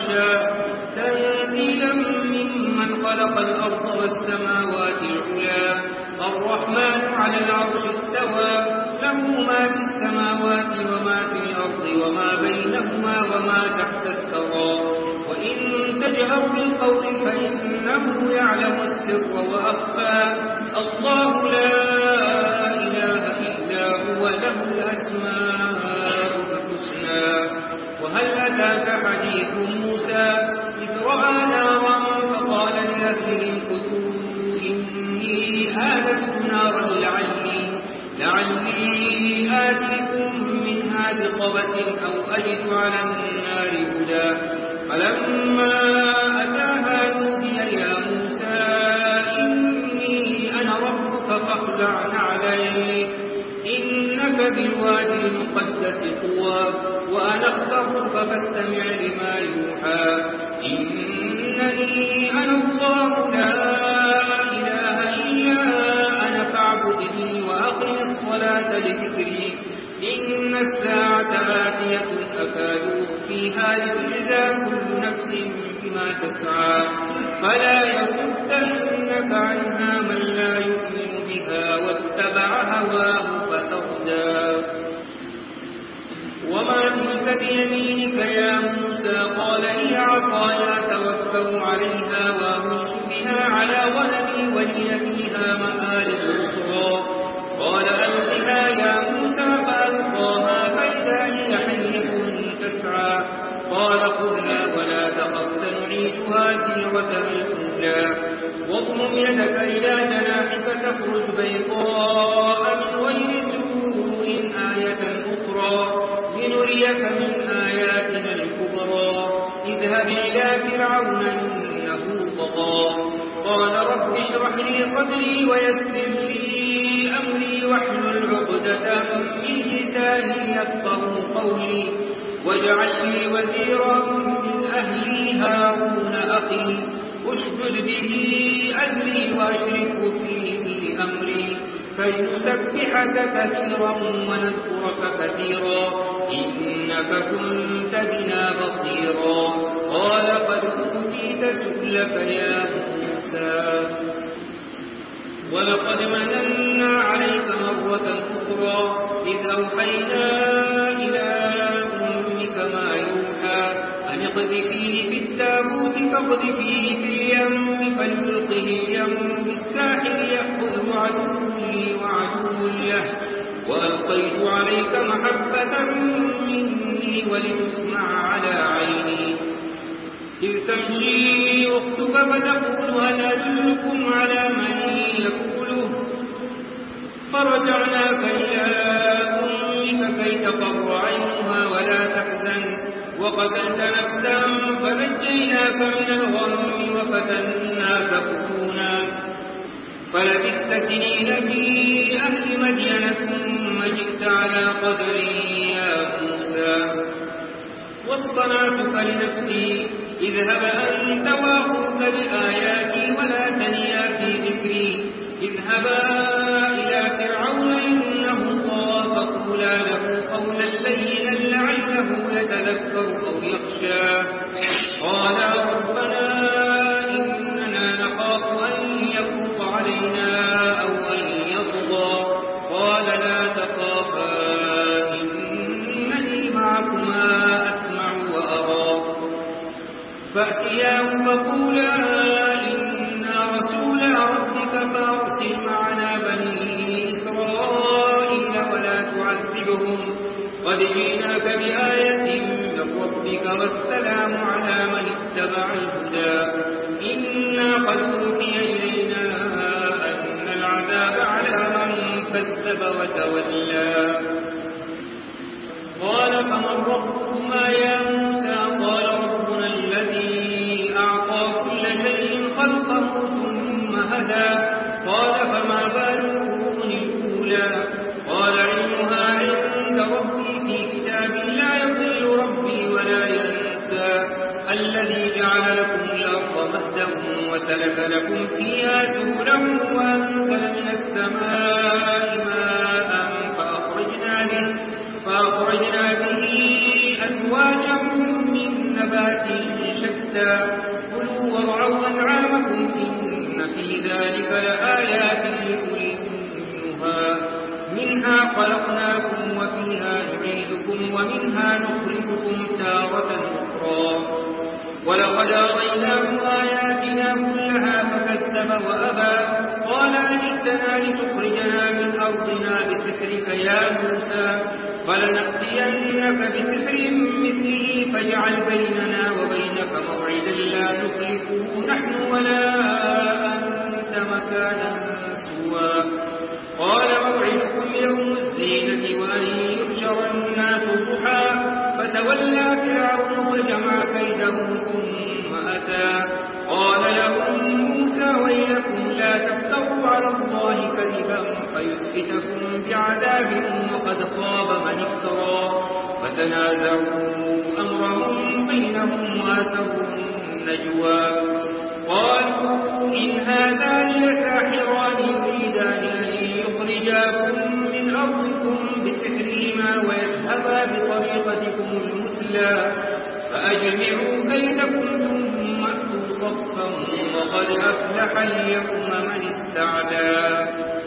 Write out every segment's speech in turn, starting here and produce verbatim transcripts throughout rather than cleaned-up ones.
يخشى تنزيلا ممن خلق الأرض والسماوات العلى الرحمن على العرش استوى له ما في السماوات وما في الأرض وما بينهما وما تحت الثرى وإن تجهر بالقول فإنه يعلم السر وأخفى الله لا إله إلا هو له الأسماء الحسنى وهل أتاك حديث موسى إذ رأى نارا فقال لأهلهم كثوا إني آنست نارا لعلي لعلي آتيكم منها بقبس أو أجد على النار هدى فلما أتاها نودي يا موسى إني أنا ربك فاخلع عليك إنك بالوادي المقدس طوى وأنا اخترتك فاستمع لما يوحى إنني أنا الله لا إله إلا أنا فاعبدني وأقم الصلاة لذكري إن الساعة آتية أكاد فيها لتجزى كل نفس بما تسعى فلا يصدنك عنها من لا يؤمن بها واتبع هواه فتردى وما تلك بيمينك يا موسى قال لي عصاي أتوكل عليها وأهش بها على غنمي ولي فيها مآرب أخرى قال ألقها يا موسى فألقاها فإذا هي حية تسعى قال خذها ولا تخف سنعيدها سيرتها الأولى واضمم يدك إلى جناحك تخرج بيضاء من غير سوء آية أخرى لنريك من آياتنا الكبرى اذهب إلى فرعون إنه طغى قال رب اشرح لي صدري ويسر لي أمري واحلل عقدة من لساني يفقهوا قولي واجعل لي وزيرا من أهلي هارون أخي اشدد به أزري وأشركه في أمري كي نسبحك كثيرا ونذكرك كثيرا إنك كنت بنا بصيرا قال قد أوتيت سؤلك يا موسى ولقد مننا عليك مرة أخرى إذ أوحينا إلى أمك ما يوحى أن اقذفيه في التابوت فاقذفيه في اليم فليلقه اليم بالساحل يأخذه عدو لي وعدو له وألقيت عليك محبة مني ولتصنع على عيني إذ تمشي أختك فتقول هل أدلكم على من يكفله فرجعناك إلى أمك كي تقر عينها ولا تحزن وقتلت نفسا فنجيناك من الغم وفتناك فتونا فلبثت سنين في أهل مدين ثم جئت على قدري يا موسى واصطنعتك لنفسي اذهب أنت وأخوك بآياتي ولا تنيا في ذكري اذهبا إلى فرعون إنه طغى فقولا له قولا لينا لعله يتذكر أو يخشى قالا ربنا إننا نخاف أن يفرط علينا أو أن يطغى قال لا تخافا إنني معكما أسمع وأرى فأتياه فقولا إنا رسولا ربك فأرسل معنا بني إسرائيل ولا تعذبهم قد جئناك بآية من ربك والسلام على من اتبع الهدى إنا قد أوحي إلينا أن العذاب على من كذب وتولى قال فمن ربكما يا موسى قال ربنا الذي أعطى كل شيء خلقه ثم هدى قال فما بال القرون الأولى قال علمها عند ربي في كتاب لا يضل ربي ولا ينسى الذي جعل لكم الأرض مهدا وسلك لكم فيها سبلا وأنزل من السماء ماء فأخرجنا به فأخرجنا به أزواجا من نبات شتى كلوا وارعوا أنعامكم إن في ذلك لآيات لأولي النهى منها خلقناكم وفيها نعيدكم ومنها نخرجكم تارة أخرى ولقد أريناه آياتنا كلها فكذب وأبى قال أجئتنا لتخرجنا من أرضنا بسحرك يا موسى فلنأتينك بسحر مثله فاجعل بيننا وبينك موعدا لا نخلفه نحن ولا أنت مكانا سوى قال موعدكم يوم الزينة وأن يحشر الناس ضحى فتولى فرعون وجمع كيده ثم أتى قال لهم موسى ويلكم لا تفتروا على الله كذبا فيسكتكم بعذاب وقد خاب من افترى فتنازعوا أمرهم بينهم وأسروا النجوى قالوا إن هذان لساحران يريدان أن يخرجاكم من أرضكم بسحرهما ويذهبا بطريقتكم المثلى فأجمعوا كيدكم ثم أتوا صفا وقد أفلح اليوم من استعلى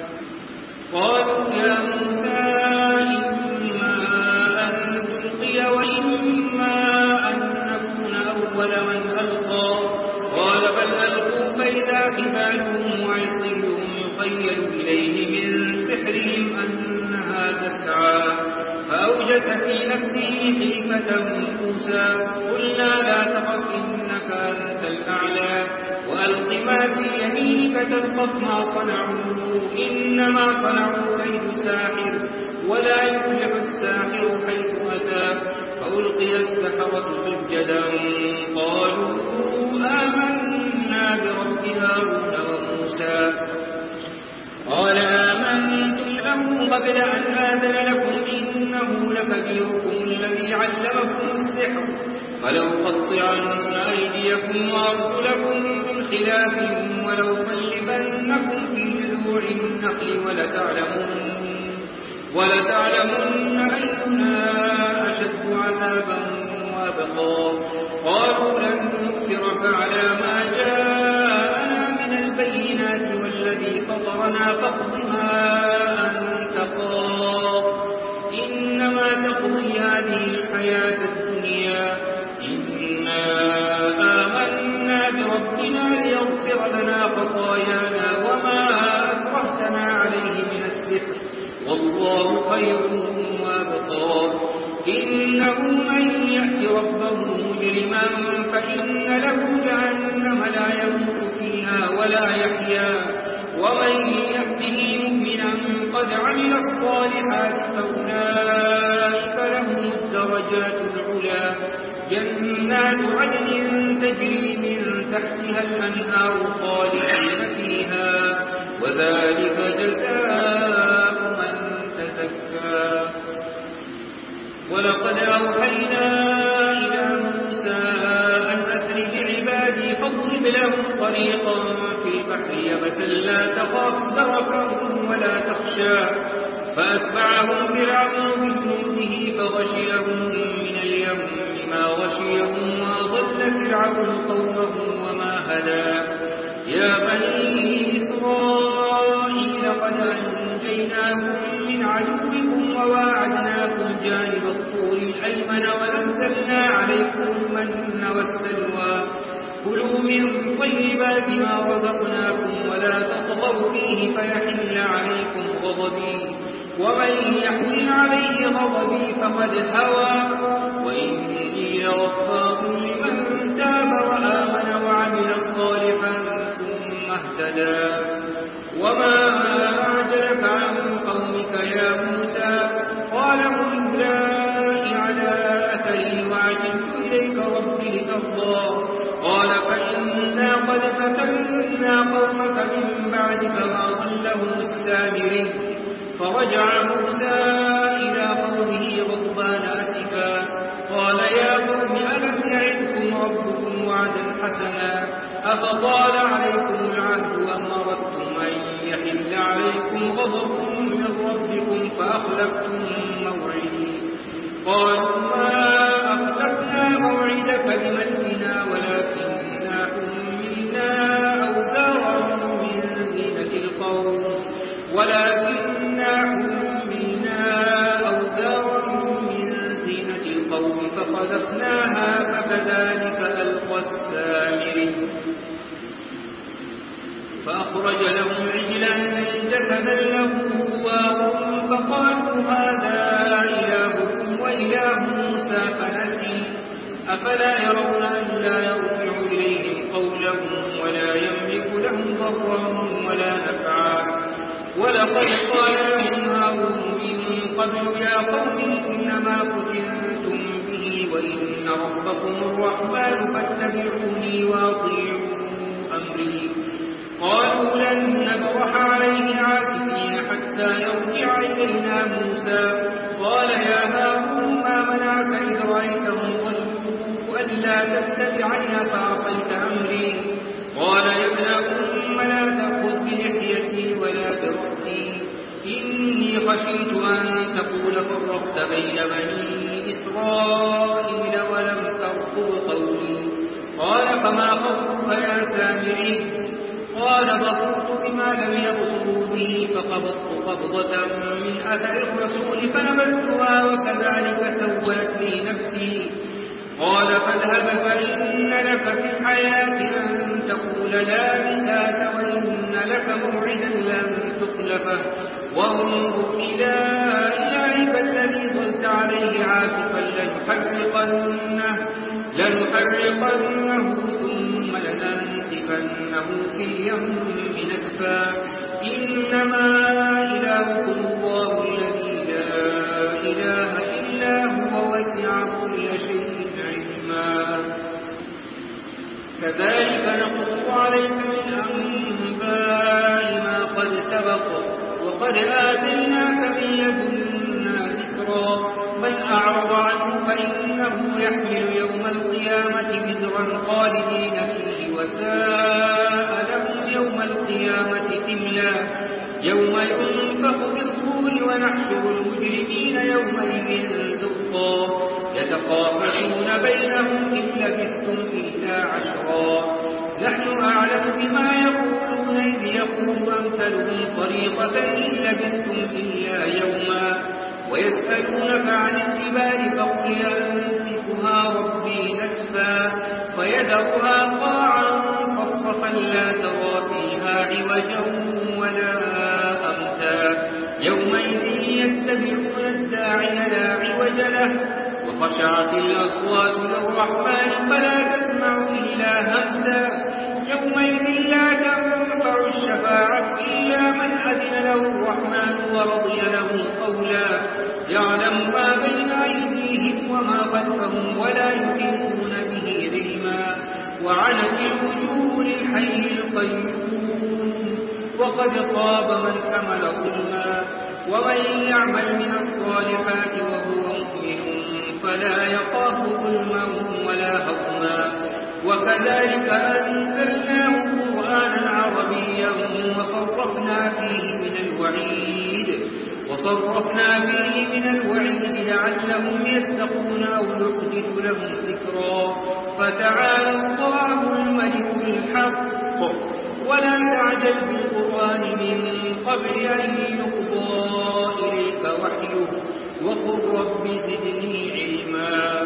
قالوا يا موسى إما أن نلقي وإما أن نكون أول من ألقى قال بل ألقوا فإذا حبالهم وعصيهم يخيل إليه من سحرهم أنها تسعى فأوجس في نفسه خيفة موسى قلنا لا تخف إنك أنت الأعلى وألق ما في يمينك تلقف ما صنعوا إنما صنعوا كيد ساحر ولا يفلح الساحر حيث أتى فألقي السحرة سجدا قالوا آمنا برب هارون وموسى قال آمنتم له قبل أن آذن لكم إنه لكبيركم الذي علمكم السحر فلأقطعن أيديكم وأرجلكم من خلاف ولأصلبنكم في جذوع النخل ولتعلمن ولتعلمن أينا أشد عذابا وأبقى قالوا لن نؤثرك على ما جاءنا من البينات والذي فطرنا فاقض ما أنت قاض إنما تقضي هذه الحياة الدنيا إنا آمنا بربنا ليغفر لنا خطايانا وما أكرهتنا عليه من السحر والله خير وأبقى إنه من يأت ربه مجرما فإن له جهنم لا يموت فيها ولا يحيا ومن يأته مؤمنا قد عمل الصالحات فأولئك لهم الدرجات العلى جنات عدن تجري من تحتها الأنهار خالدين فيها وذلك جزاء من تزكى ولقد أوحينا إلى موسى أن أسر بعبادي فاضرب لهم طريقا في البحر يبسا لا تخاف دركا ولا تخشى فأتبعهم فرعون بجنوده فغشيهم من اليم ما غشيهم وأضل فرعون قومه وما هدى يا بني إسرائيل قد أنجيناكم من عدوكم وواعدناكم جانب الطور الأيمن ونزلنا عليكم المن والسلوى كلوا من طيبات ما رزقناكم ولا تطغوا فيه فيحل عليكم غضبي ومن يحمل عليه غضبي فقد هوى وإني لغفار لمن تاب وآمن وعمل صالحا ثم اهتدى وما أعجلك عن قومك يا موسى قال هم أولئك على أثري وعجلت إليك ربي لترضى قال فإنا قد فتنا قومك من بعدك وأضلهم السامري فرجع موسى إلى قومه غضبان أسفا قال يا قوم ألم يعدكم ربكم وعدا حسنا أفطال عليكم العهد أم أردتم أن يحل عليكم غضب من ربكم فأخلفتم موعدي قالوا ما أخلفنا موعدك بملكنا ولكن فأخرج لهم عجلا جسدا له خوار فقالوا هذا إلهكم وإله موسى فنسي أفلا يرون أن لا يرجع إليهم قولهم ولا يملك لهم ضرا ولا نفعا ولقد قال لهم هارون من قبل يا قوم إنما فتنتم به وإن ربكم الرحمن فاتبعوني وأطيعوا أمري قالوا لن نبرح عليه عاكفين حتى يرجع إلينا موسى قال يا هارون ما منعك إذ رأيتهم ضلوا ألا تتبعني فعصيت أمري قال يا ابن أم لا تأخذ بلحيتي ولا برأسي إني خشيت أن تقول فرقت بين بني إسرائيل ولم ترقب قولي قال فما خطبك يا سامري قال بصرت بما لم يبصروا به فقبضت قبضة من أثر الرسول فنبذتها وكذلك سولت لي نفسي قال فاذهب فإن لك في الحياة أن تقول لا مساس وإن لك موعدا لن تخلفه وانظر إلى إلهك الذي ظلت عليه عاكفا لنحرقنه لنحرقنه ثم لننسفنه في اليم نسفا إنما إلهكم الله الذي لا إله إلا هو وسع كل شيء علما كذلك نقص عليك من أنباء ما قد سبق وقد آتيناك من لدنا ذكرا من أعرض عنه فإنه يحمل يوم القيامة وزرا خالدين فيه وساء له يوم القيامة حملا يوم ينفخ في الصور ونحشر المجرمين يومئذ زرقا يتخافتون بينهم إن لبثتم إلا عشرا نحن أعلم بما يقولون إذ يقول أمثلهم طريقة إن لبثتم إلا يوما ويسألونك عن الجبال فقل ينسفها ربي نسفا فيذرها قاعا صفصفا لا ترى فيها عوجا ولا أمتا يومئذ يتبعون الداعي لا عوج له وخشعت الأصوات للرحمن فلا تسمع إلا همسا يومئذ لا تنفع الشفاعة إلا من أذن له الرحمن ورضي له قولا يعلم ما بين أيديهم وما خلفهم ولا يحيطون به علما وعنت الوجوه للحي القيوم وقد خاب من حمل ظلما ومن يعمل من الصالحات وهو مؤمن فلا يخاف ظلما ولا هضما وكذلك أنزلناه قرآنا عربيا وصرفنا فيه من الوعيد وصرفنا فيه من الوعيد لعلهم يتقون أو يحدث لهم ذكرا فتعالى الله الملك الحق ولا تعجل بالقرآن من قبل أن يقضى إليك وحيه وقل رب زدني علما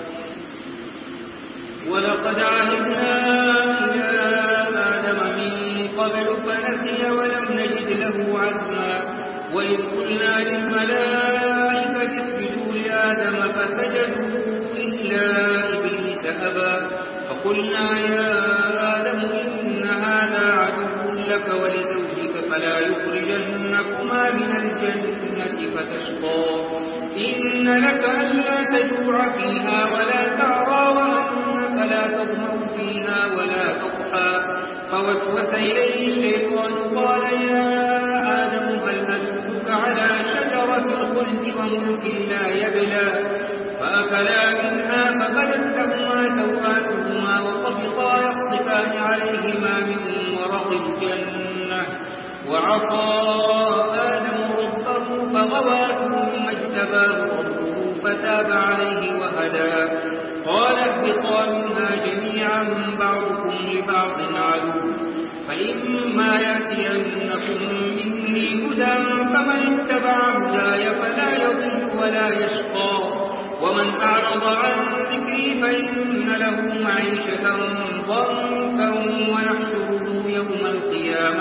ولقد عهدنا إلى آدم من قبل فنسي ولم نجد له عزما وإذ قلنا للملائكة اسجدوا لآدم فسجدوا إلا إبليس أبى فقلنا يا آدم إن هذا عدو لك ولزوجك فلا يخرجنكما من الجنة فتشقى إن لك ألا تجوع فيها ولا تعرى وأنك لا تظمأ فيها ولا تضحى فوسوس إليه الشيطان قال يا آدم هل أدلك على شجرة الخلد وملك لا يبلى فأكلا منها فبدت لهما سوآتهما وطفقا يخصفان عليهما من ورق الجنة وعصى آدم ربه فغوى ثم اجتباه ربه فتاب عليه وهدى قال اهبطا منها جميعا بعضكم لبعض عدو فإما يأتينكم مني هدى فمن اتبع هداي فلا يضل ولا يشقى ومن أعرض عن ذكري فإن له معيشة ضنكا ونحشره يوم القيامة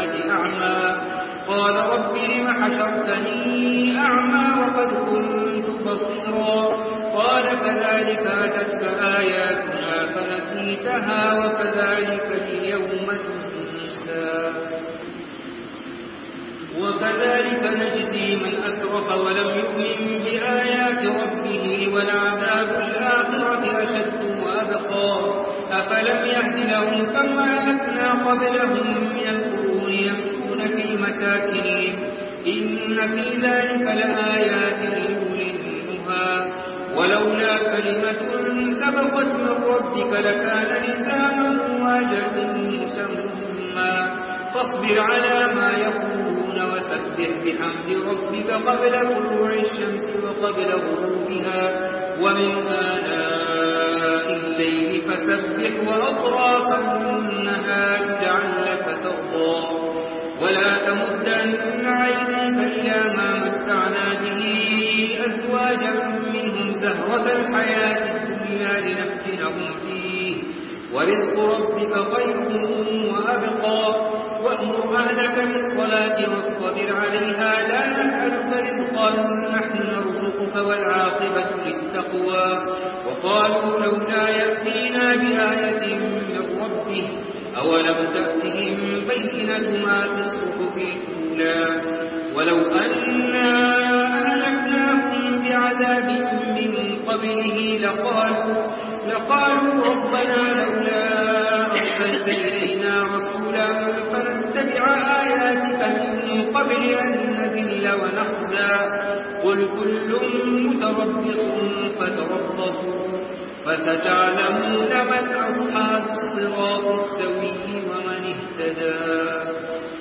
انتهى وكذلك اليوم تنسى وكذلك نجزي من أسرف ولم يؤمن بآيات ربه ولعذاب الآخرة أشد وأبقى أفلم يهد لهم كما أهلكنا قبلهم من القرون يمشون في مساكنهم إن في ذلك لآيات لأولي النهى ولولا كلمة سبقت من ربك لكان لزاما وأجل مسمى فاصبر على ما يقولون وسبح بحمد ربك قبل طلوع الشمس وقبل غروبها ومن آلاء الليل فسبح وأطراف النهار لعلك ترضى ولا تمدن عينيك إلى ما متعنا به أزواجا منهم زهرة الحياة الدنيا لنفتنهم فيه ورزق ربك خير وأبقى وأمر أهلك بالصلاة واصطبر عليها لا نسألك رزقا نحن نرزقك والعاقبة للتقوى وقالوا لولا يأتينا بآية من ربه أولم تأتهم بينة ما في الصحف الأولى ولو أنا أهلكناهم بعذاب من قبله لقالوا لقالوا ربنا لولا أرسلت إلينا رسولا فنتبع آياتك من قبل أن نذل ونخزى قل كل متربص فتربصوا فستعلمون من أصحاب الصراط السوي ومن اهتدى